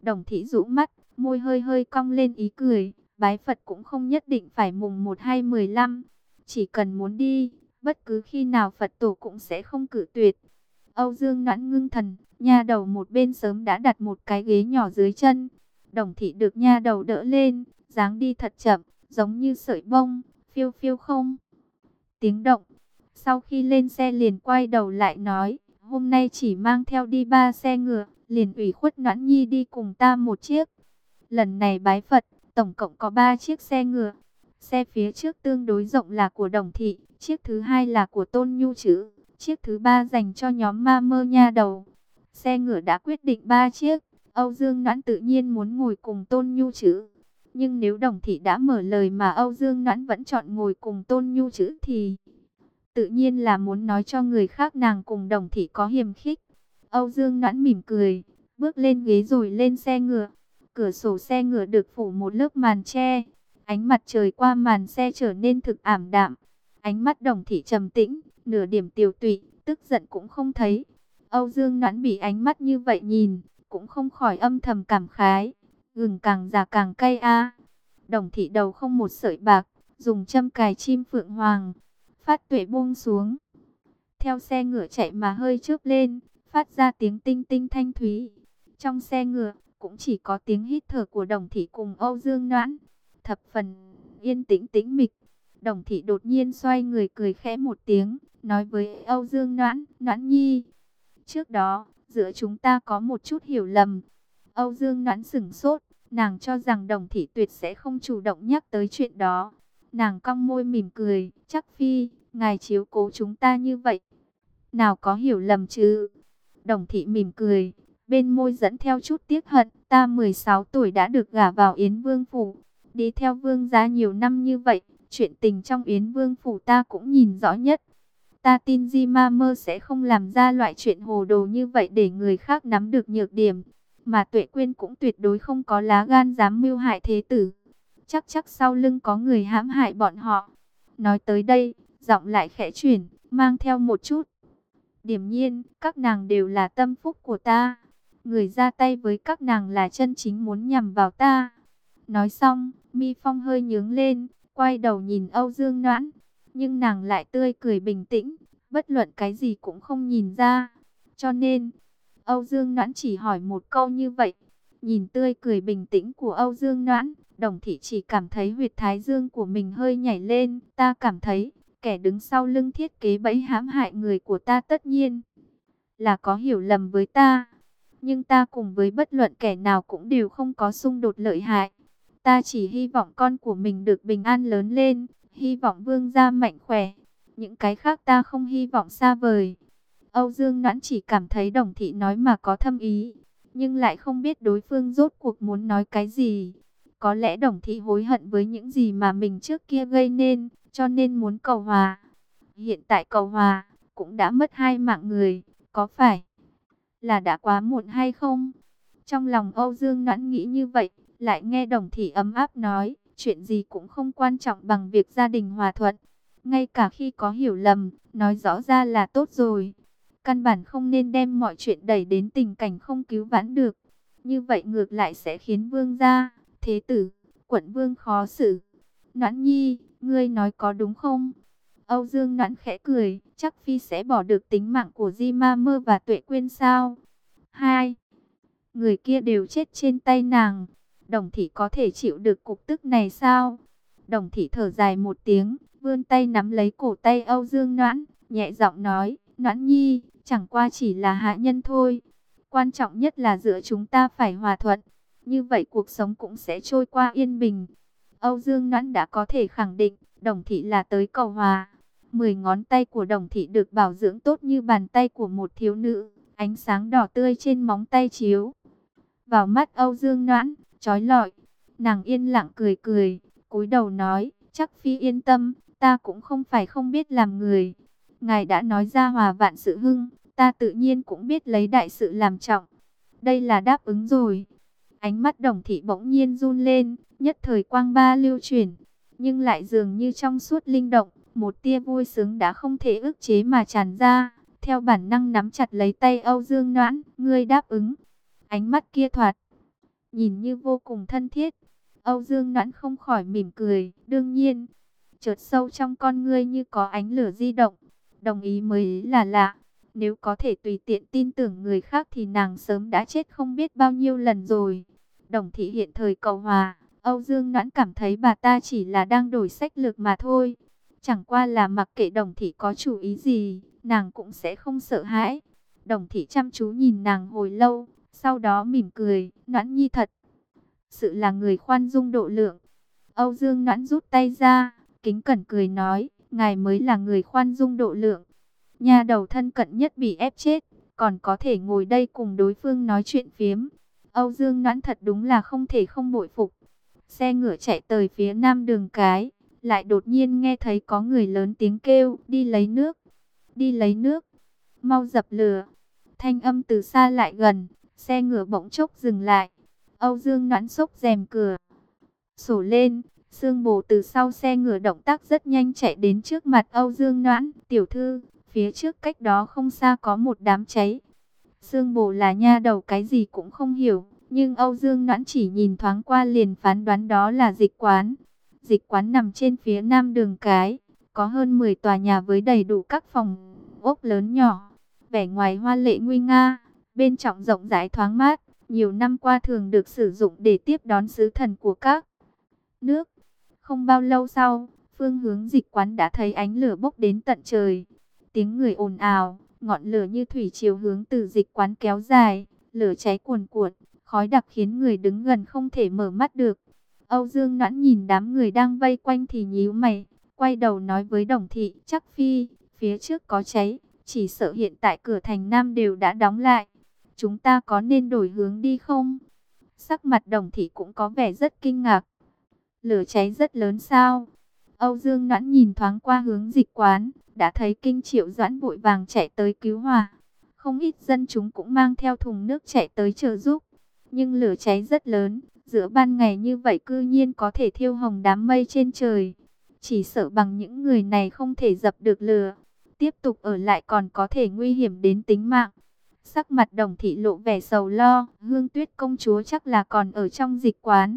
S1: Đồng Thị rũ mắt, môi hơi hơi cong lên ý cười, bái Phật cũng không nhất định phải mùng một hay mười lăm, chỉ cần muốn đi, bất cứ khi nào Phật tổ cũng sẽ không cự tuyệt. Âu Dương Noãn ngưng thần, nha đầu một bên sớm đã đặt một cái ghế nhỏ dưới chân. Đồng Thị được nha đầu đỡ lên, dáng đi thật chậm, giống như sợi bông, phiêu phiêu không tiếng động. Sau khi lên xe liền quay đầu lại nói, hôm nay chỉ mang theo đi ba xe ngựa, liền ủy khuất Noãn Nhi đi cùng ta một chiếc. Lần này bái Phật, tổng cộng có ba chiếc xe ngựa. Xe phía trước tương đối rộng là của Đồng Thị, chiếc thứ hai là của Tôn Nhu Trữ, chiếc thứ ba dành cho nhóm ma mơ nha đầu. Xe ngựa đã quyết định ba chiếc, Âu Dương Noãn tự nhiên muốn ngồi cùng Tôn Nhu Trữ. Nhưng nếu Đồng Thị đã mở lời mà Âu Dương Noãn vẫn chọn ngồi cùng Tôn Nhu Trữ thì tự nhiên là muốn nói cho người khác nàng cùng Đồng Thị có hiềm khích. Âu Dương Noãn mỉm cười, bước lên ghế rồi lên xe ngựa. Cửa sổ xe ngựa được phủ một lớp màn che. Ánh mặt trời qua màn xe trở nên thực ảm đạm. Ánh mắt Đồng Thị trầm tĩnh, nửa điểm tiều tụy, tức giận cũng không thấy. Âu Dương Noãn bị ánh mắt như vậy nhìn, cũng không khỏi âm thầm cảm khái. Gừng càng già càng cay a. Đồng Thị đầu không một sợi bạc, dùng châm cài chim phượng hoàng. Phát Tuệ buông xuống. Theo xe ngựa chạy mà hơi chớp lên, phát ra tiếng tinh tinh thanh thúy. Trong xe ngựa, cũng chỉ có tiếng hít thở của Đồng Thị cùng Âu Dương Noãn. Thập phần yên tĩnh tĩnh mịch. Đồng Thị đột nhiên xoay người cười khẽ một tiếng, nói với Âu Dương Noãn, Noãn Nhi, trước đó, giữa chúng ta có một chút hiểu lầm. Âu Dương Noãn sửng sốt, nàng cho rằng Đồng Thị tuyệt sẽ không chủ động nhắc tới chuyện đó. Nàng cong môi mỉm cười, chắc phi, ngài chiếu cố chúng ta như vậy, nào có hiểu lầm chứ. Đồng Thị mỉm cười, bên môi dẫn theo chút tiếc hận, ta mười sáu tuổi đã được gả vào Yến Vương Phủ, đi theo Vương gia nhiều năm như vậy, chuyện tình trong Yến Vương Phủ ta cũng nhìn rõ nhất. Ta tin Di Ma Mơ sẽ không làm ra loại chuyện hồ đồ như vậy để người khác nắm được nhược điểm, mà Tuệ Quyên cũng tuyệt đối không có lá gan dám mưu hại thế tử. Chắc chắc sau lưng có người hãm hại bọn họ. Nói tới đây, giọng lại khẽ chuyển, mang theo một chút điềm nhiên, các nàng đều là tâm phúc của ta. Người ra tay với các nàng là chân chính muốn nhằm vào ta. Nói xong, mi phong hơi nhướng lên, quay đầu nhìn Âu Dương Noãn. Nhưng nàng lại tươi cười bình tĩnh, bất luận cái gì cũng không nhìn ra. Cho nên, Âu Dương Noãn chỉ hỏi một câu như vậy. Nhìn tươi cười bình tĩnh của Âu Dương Noãn, Đồng Thị chỉ cảm thấy huyệt thái dương của mình hơi nhảy lên. Ta cảm thấy, kẻ đứng sau lưng thiết kế bẫy hãm hại người của ta tất nhiên là có hiểu lầm với ta. Nhưng ta cùng với bất luận kẻ nào cũng đều không có xung đột lợi hại. Ta chỉ hy vọng con của mình được bình an lớn lên, hy vọng Vương gia mạnh khỏe. Những cái khác ta không hy vọng xa vời. Âu Dương Noãn chỉ cảm thấy Đồng Thị nói mà có thâm ý, nhưng lại không biết đối phương rốt cuộc muốn nói cái gì. Có lẽ Đồng Thị hối hận với những gì mà mình trước kia gây nên, cho nên muốn cầu hòa. Hiện tại cầu hòa, cũng đã mất hai mạng người, có phải là đã quá muộn hay không? Trong lòng Âu Dương Noãn nghĩ như vậy, lại nghe Đồng Thị ấm áp nói, chuyện gì cũng không quan trọng bằng việc gia đình hòa thuận. Ngay cả khi có hiểu lầm, nói rõ ra là tốt rồi. Căn bản không nên đem mọi chuyện đẩy đến tình cảnh không cứu vãn được. Như vậy ngược lại sẽ khiến Vương gia, thế tử, quận vương khó xử. Noãn Nhi, ngươi nói có đúng không? Âu Dương Noãn khẽ cười, chắc phi sẽ bỏ được tính mạng của Di Ma Mơ và Tuệ Quyên sao? Hai người kia đều chết trên tay nàng. Đồng Thị có thể chịu được cục tức này sao? Đồng Thị thở dài một tiếng, vươn tay nắm lấy cổ tay Âu Dương Noãn, nhẹ giọng nói, Noãn Nhi, chẳng qua chỉ là hạ nhân thôi. Quan trọng nhất là giữa chúng ta phải hòa thuận. Như vậy cuộc sống cũng sẽ trôi qua yên bình. Âu Dương Noãn đã có thể khẳng định, Đồng Thị là tới cầu hòa. Mười ngón tay của Đồng Thị được bảo dưỡng tốt như bàn tay của một thiếu nữ. Ánh sáng đỏ tươi trên móng tay chiếu vào mắt Âu Dương Noãn, chói lọi. Nàng yên lặng cười cười, cúi đầu nói, chắc phi yên tâm, ta cũng không phải không biết làm người. Ngài đã nói ra hòa vạn sự hưng, ta tự nhiên cũng biết lấy đại sự làm trọng. Đây là đáp ứng rồi. Ánh mắt Đồng Thị bỗng nhiên run lên, nhất thời quang ba lưu chuyển, nhưng lại dường như trong suốt linh động, một tia vui sướng đã không thể ức chế mà tràn ra. Theo bản năng nắm chặt lấy tay Âu Dương Noãn, ngươi đáp ứng. Ánh mắt kia thoạt nhìn như vô cùng thân thiết. Âu Dương Noãn không khỏi mỉm cười, đương nhiên, chợt sâu trong con ngươi như có ánh lửa di động, đồng ý mới là lạ. Nếu có thể tùy tiện tin tưởng người khác thì nàng sớm đã chết không biết bao nhiêu lần rồi. Đồng thị hiện thời cầu hòa, Âu Dương Noãn cảm thấy bà ta chỉ là đang đổi sách lược mà thôi. Chẳng qua là mặc kệ Đồng thị có chủ ý gì, nàng cũng sẽ không sợ hãi. Đồng thị chăm chú nhìn nàng hồi lâu, sau đó mỉm cười, Noãn nhi thật sự là người khoan dung độ lượng. Âu Dương Noãn rút tay ra, kính cẩn cười nói, ngài mới là người khoan dung độ lượng. Nha đầu thân cận nhất bị ép chết, còn có thể ngồi đây cùng đối phương nói chuyện phiếm. Âu Dương Noãn thật đúng là không thể không bội phục. Xe ngựa chạy tới phía nam đường cái, lại đột nhiên nghe thấy có người lớn tiếng kêu, đi lấy nước, đi lấy nước, mau dập lửa. Thanh âm từ xa lại gần, xe ngựa bỗng chốc dừng lại. Âu Dương Noãn xốc rèm cửa sổ lên, Sương Bồ từ sau xe ngựa động tác rất nhanh chạy đến trước mặt Âu Dương Noãn, tiểu thư, phía trước cách đó không xa có một đám cháy. Sương Bồ là nha đầu cái gì cũng không hiểu, nhưng Âu Dương Noãn chỉ nhìn thoáng qua liền phán đoán đó là dịch quán. Dịch quán nằm trên phía nam đường cái, có hơn mười tòa nhà với đầy đủ các phòng ốc lớn nhỏ, vẻ ngoài hoa lệ nguy nga, bên trong rộng rãi thoáng mát, nhiều năm qua thường được sử dụng để tiếp đón sứ thần của các nước. Không bao lâu sau, phương hướng dịch quán đã thấy ánh lửa bốc đến tận trời. Tiếng người ồn ào, ngọn lửa như thủy triều hướng từ dịch quán kéo dài, lửa cháy cuồn cuộn, khói đặc khiến người đứng gần không thể mở mắt được. Âu Dương Noãn nhìn đám người đang vây quanh thì nhíu mày, quay đầu nói với Đồng thị, chắc phi, phía trước có cháy, chỉ sợ hiện tại cửa thành Nam đều đã đóng lại. Chúng ta có nên đổi hướng đi không? Sắc mặt Đồng thị cũng có vẻ rất kinh ngạc. Lửa cháy rất lớn sao? Âu Dương Noãn nhìn thoáng qua hướng dịch quán, đã thấy Kinh Triệu Doãn vội vàng chạy tới cứu hỏa. Không ít dân chúng cũng mang theo thùng nước chạy tới trợ giúp. Nhưng lửa cháy rất lớn, giữa ban ngày như vậy cư nhiên có thể thiêu hồng đám mây trên trời. Chỉ sợ bằng những người này không thể dập được lửa, tiếp tục ở lại còn có thể nguy hiểm đến tính mạng. Sắc mặt Đồng thị lộ vẻ sầu lo, Hương Tuyết công chúa chắc là còn ở trong dịch quán.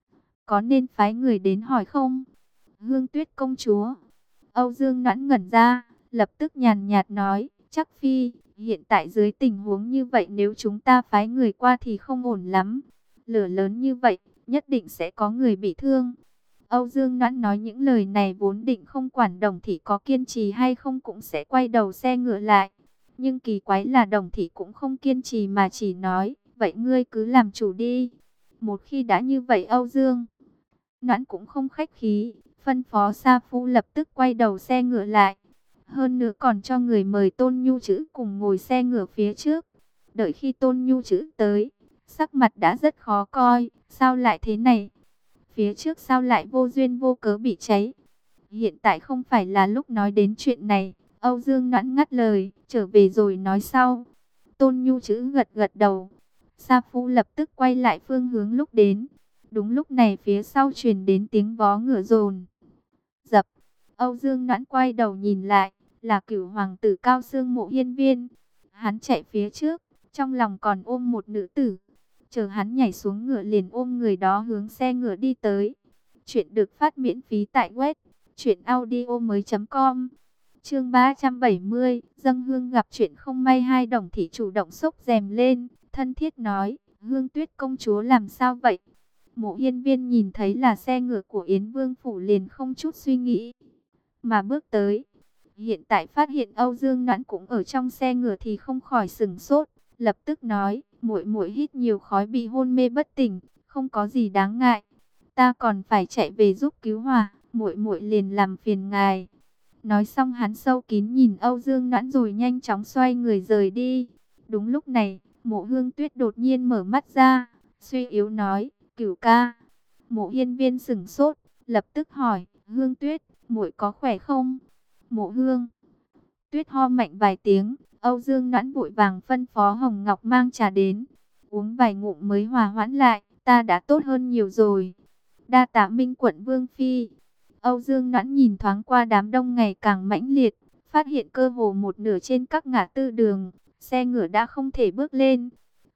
S1: Có nên phái người đến hỏi không? Hương Tuyết công chúa. Âu Dương Noãn ngẩn ra, lập tức nhàn nhạt nói, chắc phi, hiện tại dưới tình huống như vậy nếu chúng ta phái người qua thì không ổn lắm. Lửa lớn như vậy, nhất định sẽ có người bị thương. Âu Dương Noãn nói những lời này vốn định không quản Đồng thị có kiên trì hay không cũng sẽ quay đầu xe ngựa lại. Nhưng kỳ quái là Đồng thị cũng không kiên trì mà chỉ nói, vậy ngươi cứ làm chủ đi. Một khi đã như vậy Âu Dương Noãn cũng không khách khí, phân phó Sa Phu lập tức quay đầu xe ngựa lại. Hơn nữa còn cho người mời Tôn Nhu Chữ cùng ngồi xe ngựa phía trước. Đợi khi Tôn Nhu Chữ tới, sắc mặt đã rất khó coi, sao lại thế này? Phía trước sao lại vô duyên vô cớ bị cháy? Hiện tại không phải là lúc nói đến chuyện này. Âu Dương Noãn ngắt lời, trở về rồi nói sau. Tôn Nhu Chữ gật gật đầu. Sa Phu lập tức quay lại phương hướng lúc đến. Đúng lúc này phía sau truyền đến tiếng vó ngựa dồn dập. Âu Dương Noãn quay đầu nhìn lại, là Cửu hoàng tử Cao Xương Mộ Hiên Viên. Hắn chạy phía trước, trong lòng còn ôm một nữ tử. Chờ hắn nhảy xuống ngựa liền ôm người đó hướng xe ngựa đi tới. Chuyện được phát miễn phí tại web truyện audio mới chấm com. Chương ba trăm bảy mươi, dâng hương gặp chuyện không may. Hai Đồng thị chủ động xốc rèm lên, thân thiết nói, Hương Tuyết công chúa làm sao vậy? Mộ Hiên Viên nhìn thấy là xe ngựa của Yến Vương phủ liền không chút suy nghĩ mà bước tới. Hiện tại phát hiện Âu Dương Noãn cũng ở trong xe ngựa thì không khỏi sửng sốt, lập tức nói, muội muội hít nhiều khói bị hôn mê bất tỉnh, không có gì đáng ngại. Ta còn phải chạy về giúp cứu hỏa, muội muội liền làm phiền ngài. Nói xong hắn sâu kín nhìn Âu Dương Noãn rồi nhanh chóng xoay người rời đi. Đúng lúc này, Mộ Hương Tuyết đột nhiên mở mắt ra, suy yếu nói, Cửu ca. Mộ Hiên Viên sửng sốt, lập tức hỏi, Hương Tuyết, muội có khỏe không? Mộ Hương Tuyết ho mạnh vài tiếng, Âu Dương Noãn vội vàng phân phó Hồng Ngọc mang trà đến. Uống vài ngụm mới hòa hoãn lại, ta đã tốt hơn nhiều rồi. Đa tạ Minh quận Vương phi. Âu Dương Noãn nhìn thoáng qua đám đông ngày càng mãnh liệt, phát hiện cơ hồ một nửa trên các ngã tư đường, xe ngựa đã không thể bước lên.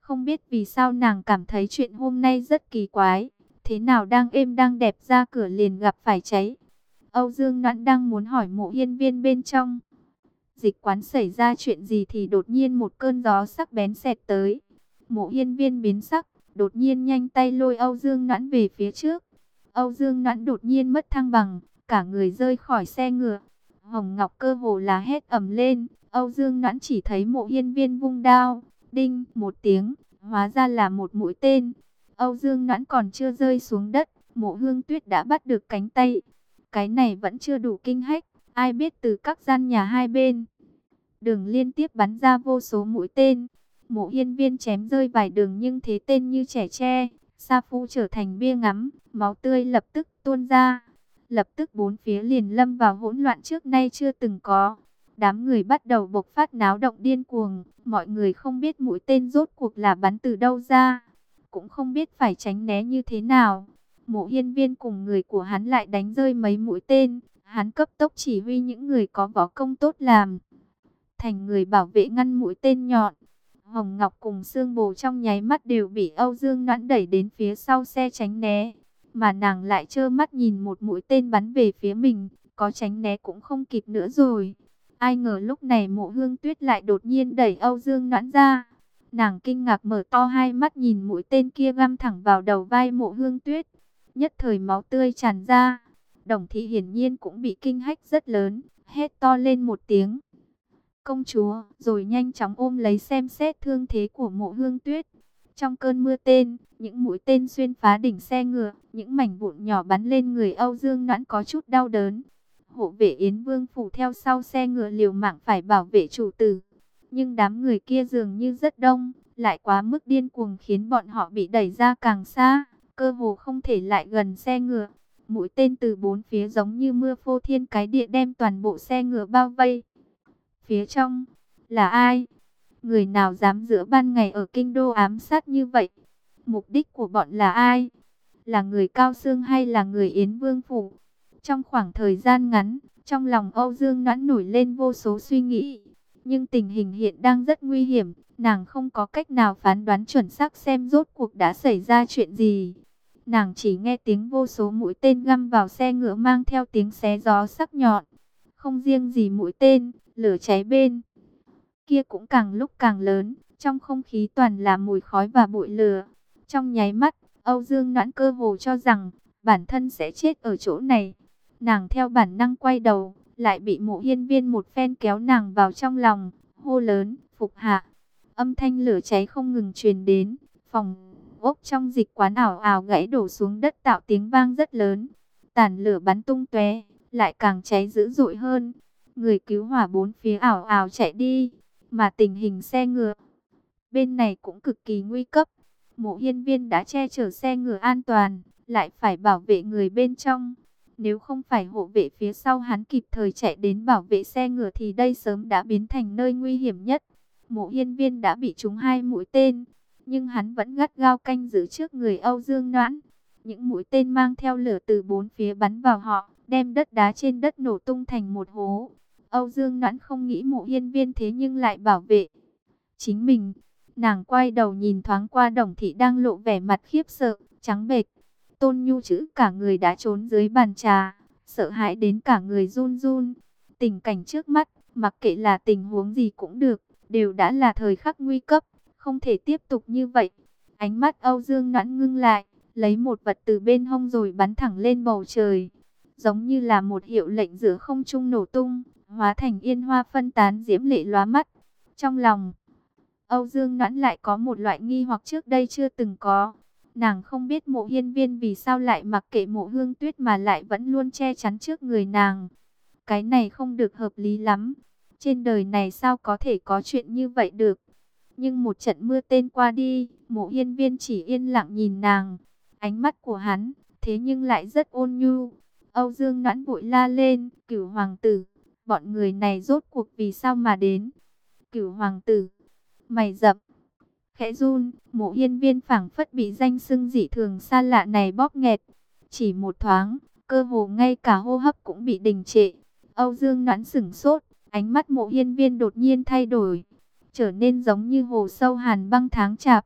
S1: Không biết vì sao nàng cảm thấy chuyện hôm nay rất kỳ quái. Thế nào đang êm đang đẹp ra cửa liền gặp phải cháy. Âu Dương Noãn đang muốn hỏi Mộ Hiên Viên bên trong dịch quán xảy ra chuyện gì thì đột nhiên một cơn gió sắc bén xẹt tới. Mộ Hiên Viên biến sắc, đột nhiên nhanh tay lôi Âu Dương Noãn về phía trước. Âu Dương Noãn đột nhiên mất thăng bằng, cả người rơi khỏi xe ngựa. Hồng Ngọc cơ hồ là hét ầm lên. Âu Dương Noãn chỉ thấy Mộ Hiên Viên vung đao, đinh một tiếng, hóa ra là một mũi tên. Âu Dương Noãn còn chưa rơi xuống đất, Mộ Hương Tuyết đã bắt được cánh tay. Cái này vẫn chưa đủ kinh hách, ai biết từ các gian nhà hai bên đường liên tiếp bắn ra vô số mũi tên. Mộ Hiên Viên chém rơi vài đường nhưng thế tên như trẻ tre, sa phu trở thành bia ngắm, máu tươi lập tức tuôn ra. Lập tức bốn phía liền lâm vào hỗn loạn trước nay chưa từng có. Đám người bắt đầu bộc phát náo động điên cuồng, mọi người không biết mũi tên rốt cuộc là bắn từ đâu ra, cũng không biết phải tránh né như thế nào. Mộ Hiên Viên cùng người của hắn lại đánh rơi mấy mũi tên, hắn cấp tốc chỉ huy những người có võ công tốt làm thành người bảo vệ ngăn mũi tên nhọn. Hồng Ngọc cùng Sương Bồ trong nháy mắt đều bị Âu Dương Noãn đẩy đến phía sau xe tránh né, mà nàng lại trơ mắt nhìn một mũi tên bắn về phía mình, có tránh né cũng không kịp nữa rồi. Ai ngờ lúc này Mộ Hương Tuyết lại đột nhiên đẩy Âu Dương Noãn ra. Nàng kinh ngạc mở to hai mắt nhìn mũi tên kia găm thẳng vào đầu vai Mộ Hương Tuyết. Nhất thời máu tươi tràn ra. Đồng Thị hiển nhiên cũng bị kinh hách rất lớn, hét to lên một tiếng công chúa, rồi nhanh chóng ôm lấy xem xét thương thế của Mộ Hương Tuyết. Trong cơn mưa tên, những mũi tên xuyên phá đỉnh xe ngựa, những mảnh vụn nhỏ bắn lên người Âu Dương Noãn có chút đau đớn. Hộ vệ Yến Vương phủ theo sau xe ngựa liều mạng phải bảo vệ chủ tử. Nhưng đám người kia dường như rất đông, lại quá mức điên cuồng khiến bọn họ bị đẩy ra càng xa, cơ hồ không thể lại gần xe ngựa. Mũi tên từ bốn phía giống như mưa phô thiên cái địa đem toàn bộ xe ngựa bao vây. Phía trong, là ai? Người nào dám giữa ban ngày ở kinh đô ám sát như vậy? Mục đích của bọn là ai? Là người Cao Xương hay là người Yến Vương phủ? Trong khoảng thời gian ngắn, trong lòng Âu Dương Noãn nổi lên vô số suy nghĩ. Nhưng tình hình hiện đang rất nguy hiểm, nàng không có cách nào phán đoán chuẩn xác xem rốt cuộc đã xảy ra chuyện gì. Nàng chỉ nghe tiếng vô số mũi tên găm vào xe ngựa mang theo tiếng xé gió sắc nhọn. Không riêng gì mũi tên, lửa cháy bên kia cũng càng lúc càng lớn, trong không khí toàn là mùi khói và bụi lửa. Trong nháy mắt, Âu Dương Noãn cơ hồ cho rằng bản thân sẽ chết ở chỗ này. Nàng theo bản năng quay đầu, lại bị Mộ Hiên Viên một phen kéo nàng vào trong lòng, hô lớn, phục hạ. Âm thanh lửa cháy không ngừng truyền đến, phòng ốc trong dịch quán ảo ảo gãy đổ xuống đất tạo tiếng vang rất lớn. Tàn lửa bắn tung tóe, lại càng cháy dữ dội hơn. Người cứu hỏa bốn phía ảo ảo chạy đi, mà tình hình xe ngựa bên này cũng cực kỳ nguy cấp. Mộ Hiên Viên đã che chở xe ngựa an toàn, lại phải bảo vệ người bên trong. Nếu không phải hộ vệ phía sau hắn kịp thời chạy đến bảo vệ xe ngựa thì đây sớm đã biến thành nơi nguy hiểm nhất. Mộ Hiên Viên đã bị trúng hai mũi tên, nhưng hắn vẫn gắt gao canh giữ trước người Âu Dương Noãn. Những mũi tên mang theo lửa từ bốn phía bắn vào họ, đem đất đá trên đất nổ tung thành một hố. Âu Dương Noãn không nghĩ Mộ Hiên Viên thế nhưng lại bảo vệ chính mình. Nàng quay đầu nhìn thoáng qua Đồng Thị đang lộ vẻ mặt khiếp sợ, trắng bệch. Tôn Nhu chữ cả người đã trốn dưới bàn trà, sợ hãi đến cả người run run. Tình cảnh trước mắt, mặc kệ là tình huống gì cũng được, đều đã là thời khắc nguy cấp, không thể tiếp tục như vậy. Ánh mắt Âu Dương Noãn ngưng lại, lấy một vật từ bên hông rồi bắn thẳng lên bầu trời, giống như là một hiệu lệnh giữa không trung nổ tung, hóa thành yên hoa phân tán diễm lệ lóa mắt. Trong lòng Âu Dương Noãn lại có một loại nghi hoặc trước đây chưa từng có. Nàng không biết Mộ Hiên Viên vì sao lại mặc kệ Mộ Hương Tuyết mà lại vẫn luôn che chắn trước người nàng. Cái này không được hợp lý lắm. Trên đời này sao có thể có chuyện như vậy được. Nhưng một trận mưa tên qua đi, Mộ Hiên Viên chỉ yên lặng nhìn nàng. Ánh mắt của hắn, thế nhưng lại rất ôn nhu. Âu Dương Noãn vội la lên, Cửu hoàng tử, bọn người này rốt cuộc vì sao mà đến? Cửu hoàng tử, mày dập. Khẽ run, Mộ Hiên Viên phảng phất bị danh xưng dị thường xa lạ này bóp nghẹt. Chỉ một thoáng, cơ hồ ngay cả hô hấp cũng bị đình trệ. Âu Dương Noãn sửng sốt, ánh mắt Mộ Hiên Viên đột nhiên thay đổi, trở nên giống như hồ sâu hàn băng tháng chạp.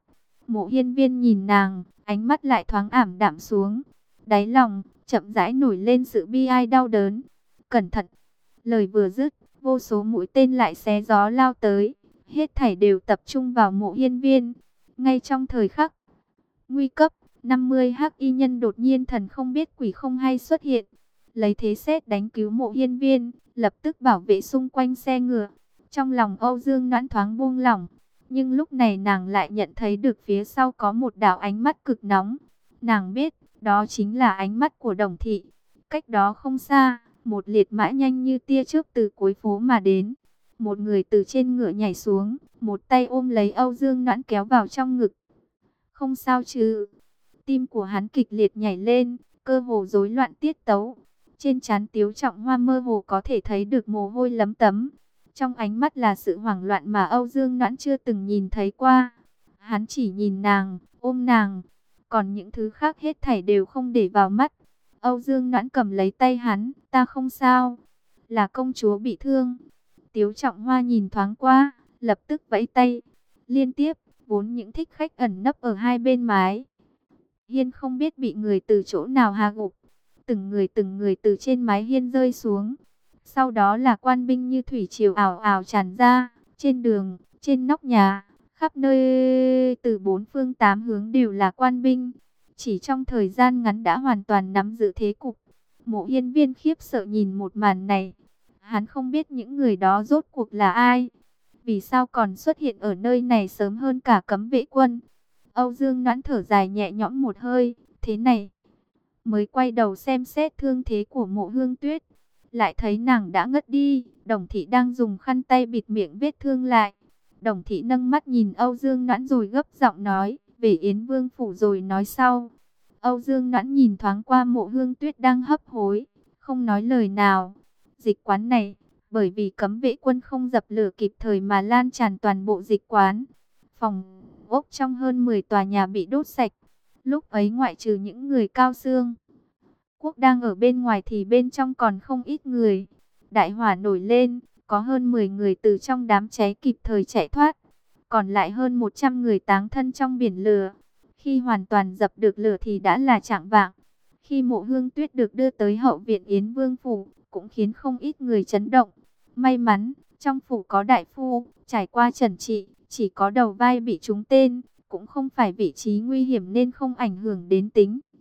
S1: Mộ Hiên Viên nhìn nàng, ánh mắt lại thoáng ảm đạm xuống. Đáy lòng chậm rãi nổi lên sự bi ai đau đớn. Cẩn thận! Lời vừa dứt, vô số mũi tên lại xé gió lao tới. Hết thảy đều tập trung vào Mộ Hiên Viên. Ngay trong thời khắc nguy cấp, năm mươi hắc y nhân đột nhiên thần không biết quỷ không hay xuất hiện. Lấy thế sét đánh cứu Mộ Hiên Viên, lập tức bảo vệ xung quanh xe ngựa. Trong lòng Âu Dương Noãn thoáng buông lỏng. Nhưng lúc này nàng lại nhận thấy được phía sau có một đạo ánh mắt cực nóng. Nàng biết, đó chính là ánh mắt của Đồng Thị. Cách đó không xa, một liệt mã nhanh như tia chớp từ cuối phố mà đến. Một người từ trên ngựa nhảy xuống, một tay ôm lấy Âu Dương Noãn kéo vào trong ngực. Không sao chứ? Tim của hắn kịch liệt nhảy lên, cơ hồ rối loạn tiết tấu. Trên trán Tiếu Trọng Hoa mơ hồ có thể thấy được mồ hôi lấm tấm. Trong ánh mắt là sự hoảng loạn mà Âu Dương Noãn chưa từng nhìn thấy qua. Hắn chỉ nhìn nàng, ôm nàng. Còn những thứ khác hết thảy đều không để vào mắt. Âu Dương Noãn cầm lấy tay hắn, ta không sao. Là công chúa bị thương. Tiếu Trọng Hoa nhìn thoáng qua, lập tức vẫy tay. Liên tiếp, vốn những thích khách ẩn nấp ở hai bên mái hiên không biết bị người từ chỗ nào hạ gục. Từng người từng người từ trên mái hiên rơi xuống. Sau đó là quan binh như thủy triều ảo ảo tràn ra, trên đường, trên nóc nhà, khắp nơi từ bốn phương tám hướng đều là quan binh. Chỉ trong thời gian ngắn đã hoàn toàn nắm giữ thế cục. Mộ Hiên Viên khiếp sợ nhìn một màn này. Hắn không biết những người đó rốt cuộc là ai. Vì sao còn xuất hiện ở nơi này sớm hơn cả cấm vệ quân? Âu Dương Noãn thở dài nhẹ nhõm một hơi. Thế này, mới quay đầu xem xét thương thế của Mộ Hương Tuyết. Lại thấy nàng đã ngất đi. Đồng Thị đang dùng khăn tay bịt miệng vết thương lại. Đồng Thị nâng mắt nhìn Âu Dương Noãn rồi gấp giọng nói, về Yến Vương phủ rồi nói sau. Âu Dương Noãn nhìn thoáng qua Mộ Hương Tuyết đang hấp hối, không nói lời nào. Dịch quán này, bởi vì cấm vệ quân không dập lửa kịp thời mà lan tràn toàn bộ dịch quán. Phòng ốc trong hơn mười tòa nhà bị đốt sạch. Lúc ấy ngoại trừ những người cao xương quốc đang ở bên ngoài thì bên trong còn không ít người. Đại hỏa nổi lên, có hơn mười người từ trong đám cháy kịp thời chạy thoát. Còn lại hơn một trăm người táng thân trong biển lửa. Khi hoàn toàn dập được lửa thì đã là chạng vạng. Khi Mộ Hương Tuyết được đưa tới hậu viện Yến Vương phủ, cũng khiến không ít người chấn động. May mắn, trong phủ có đại phu, trải qua trần trị, chỉ có đầu vai bị trúng tên, cũng không phải vị trí nguy hiểm nên không ảnh hưởng đến tính